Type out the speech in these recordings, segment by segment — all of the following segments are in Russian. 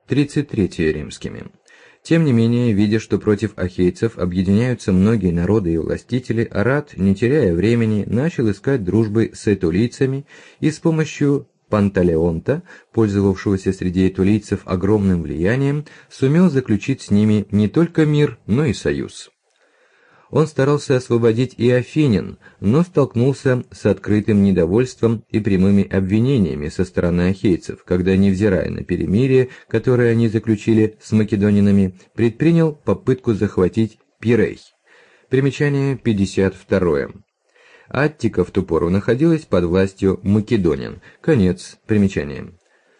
33 римскими. Тем не менее, видя, что против ахейцев объединяются многие народы и властители, Арат, не теряя времени, начал искать дружбы с этулийцами и с помощью Панталеонта, пользовавшегося среди этулийцев огромным влиянием, сумел заключить с ними не только мир, но и союз. Он старался освободить и афинян, но столкнулся с открытым недовольством и прямыми обвинениями со стороны ахейцев, когда, невзирая на перемирие, которое они заключили с македонинами, предпринял попытку захватить Пирей. Примечание 52. Аттика в ту пору находилась под властью македонян. Конец примечания.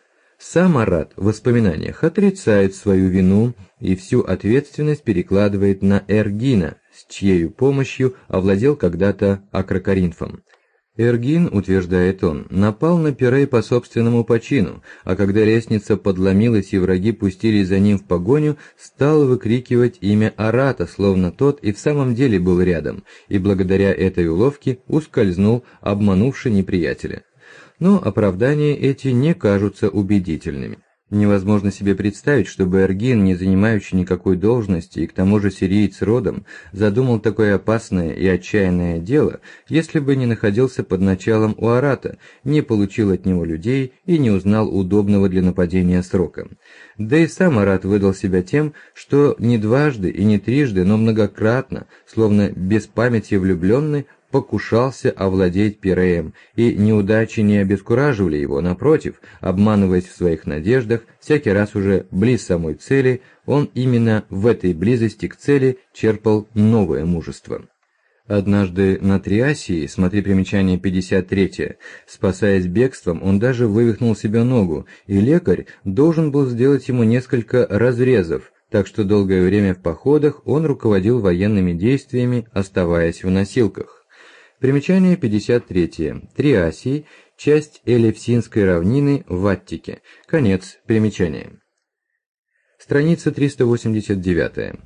Сам Арат в воспоминаниях отрицает свою вину и всю ответственность перекладывает на Эргина, с чьей помощью овладел когда-то Акрокоринфом. Эргин, утверждает он, напал на Пирей по собственному почину, а когда лестница подломилась и враги пустились за ним в погоню, стал выкрикивать имя Арата, словно тот и в самом деле был рядом, и благодаря этой уловке ускользнул, обманувши неприятеля. Но оправдания эти не кажутся убедительными. Невозможно себе представить, чтобы Эргин, не занимающий никакой должности и к тому же сириец родом, задумал такое опасное и отчаянное дело, если бы не находился под началом у Арата, не получил от него людей и не узнал удобного для нападения срока. Да и сам Арат выдал себя тем, что не дважды и не трижды, но многократно, словно без памяти влюбленный, покушался овладеть Пиреем, и неудачи не обескураживали его, напротив, обманываясь в своих надеждах, всякий раз уже близ самой цели, он именно в этой близости к цели черпал новое мужество. Однажды на Триасии, смотри примечание 53, спасаясь бегством, он даже вывихнул себе ногу, и лекарь должен был сделать ему несколько разрезов, так что долгое время в походах он руководил военными действиями, оставаясь в носилках. Примечание 53. Триасий, часть Элевсинской равнины в Аттике. Конец примечания. Страница 389.